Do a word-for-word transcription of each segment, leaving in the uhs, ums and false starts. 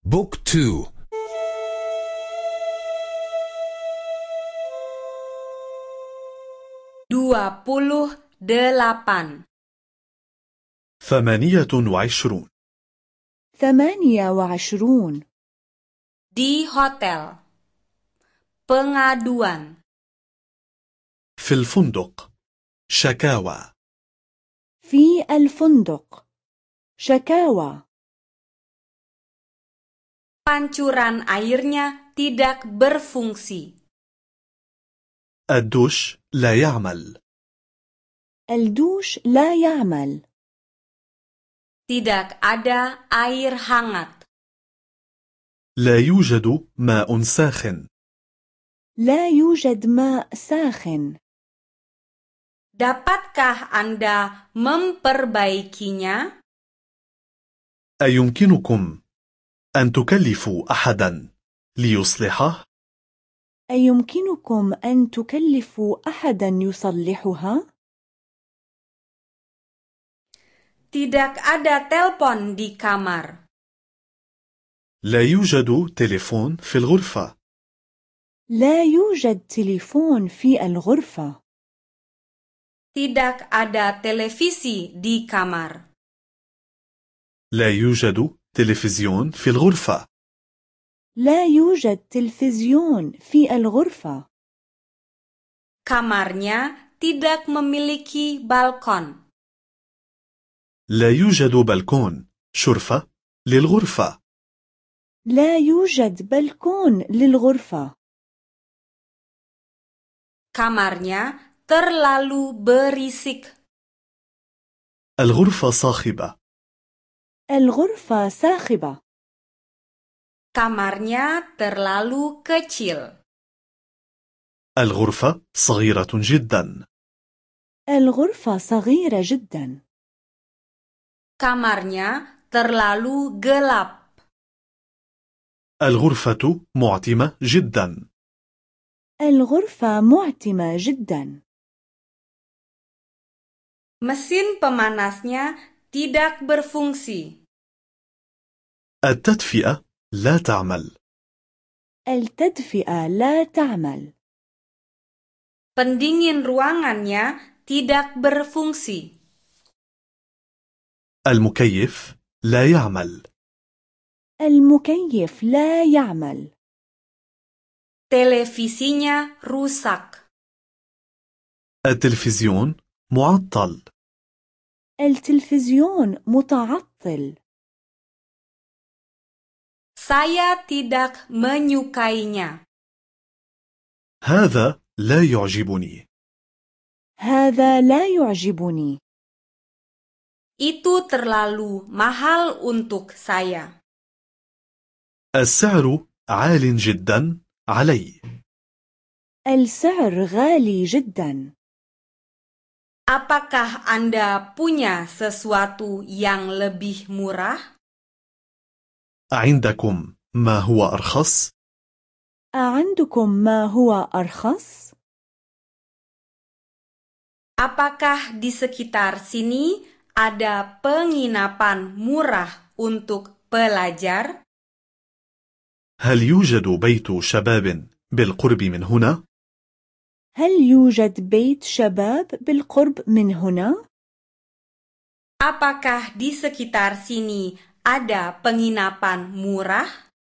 بوك تو. dua puluh delapan. ثمانية وعشرون. ثمانية وعشرون. Di hotel. Pengaduan. في الفندق. شكاوى. في الفندق. شكاوى. Pancuran airnya tidak berfungsi. الدوش لا يعمل. الدوش لا يعمل. Tidak ada air hangat. لا يوجد ماء ساخن. لا يوجد ماء ساخن. Dapatkah Anda memperbaikinya? أيمكنكم أن تكلفوا أحدا ليصلحه؟ أيمكنكم أن تكلفوا أحدا يصلحها؟ Tidak ada telepon di kamar. لا يوجد تليفون في الغرفة. لا يوجد تليفون في الغرفة. Tidak ada televisi di kamar. لا يوجد تلفزيون في الغرفة. لا يوجد تلفزيون في الغرفة. Kamarnya tidak memiliki balkon. لا يوجد بلكون شرفة للغرفة. لا يوجد بلكون للغرفة. Kamarnya terlalu berisik. الغرفة صاخبة. الغرفة صاخبة. Kamarnya terlalu kecil. الغرفة صغيرة جدا. الغرفة صغيرة جدا. Kamarnya terlalu gelap. الغرفة معتمة جدا. الغرفة معتمة جدا. Mesin pemanasnya tidak berfungsi. التدفئة لا تعمل. التدفئة لا تعمل. Pendingin ruangannya tidak berfungsi. المكيف لا يعمل. المكيف لا يعمل. Televisinya rusak. التلفزيون معطل. التلفزيون متعطل. Saya tidak menyukainya. هذا لا يعجبني. هذا لا يعجبني. Itu terlalu mahal untuk saya. السعر عال جدا علي. السعر غالي جدا. Apakah Anda punya sesuatu yang lebih murah? عندكم ما هو أرخص؟ أعندكم ما هو أرخص؟ Apakah di sekitar sini ada penginapan murah untuk pelajar? هل يوجد بيت شباب بالقرب من هنا؟ هل يوجد بيت شباب بالقرب من هنا؟ Apakah di sekitar sini ada penginapan murah?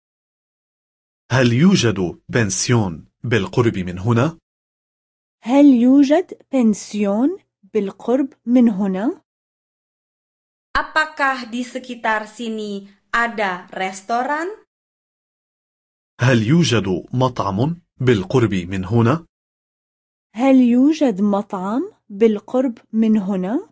هل يوجد بنسيون بالقرب من هنا؟ هل يوجد بنسيون بالقرب من هنا؟ Apakah di sekitar sini ada restoran? هل يوجد مطعم بالقرب من هنا؟ هل يوجد مطعم بالقرب من هنا؟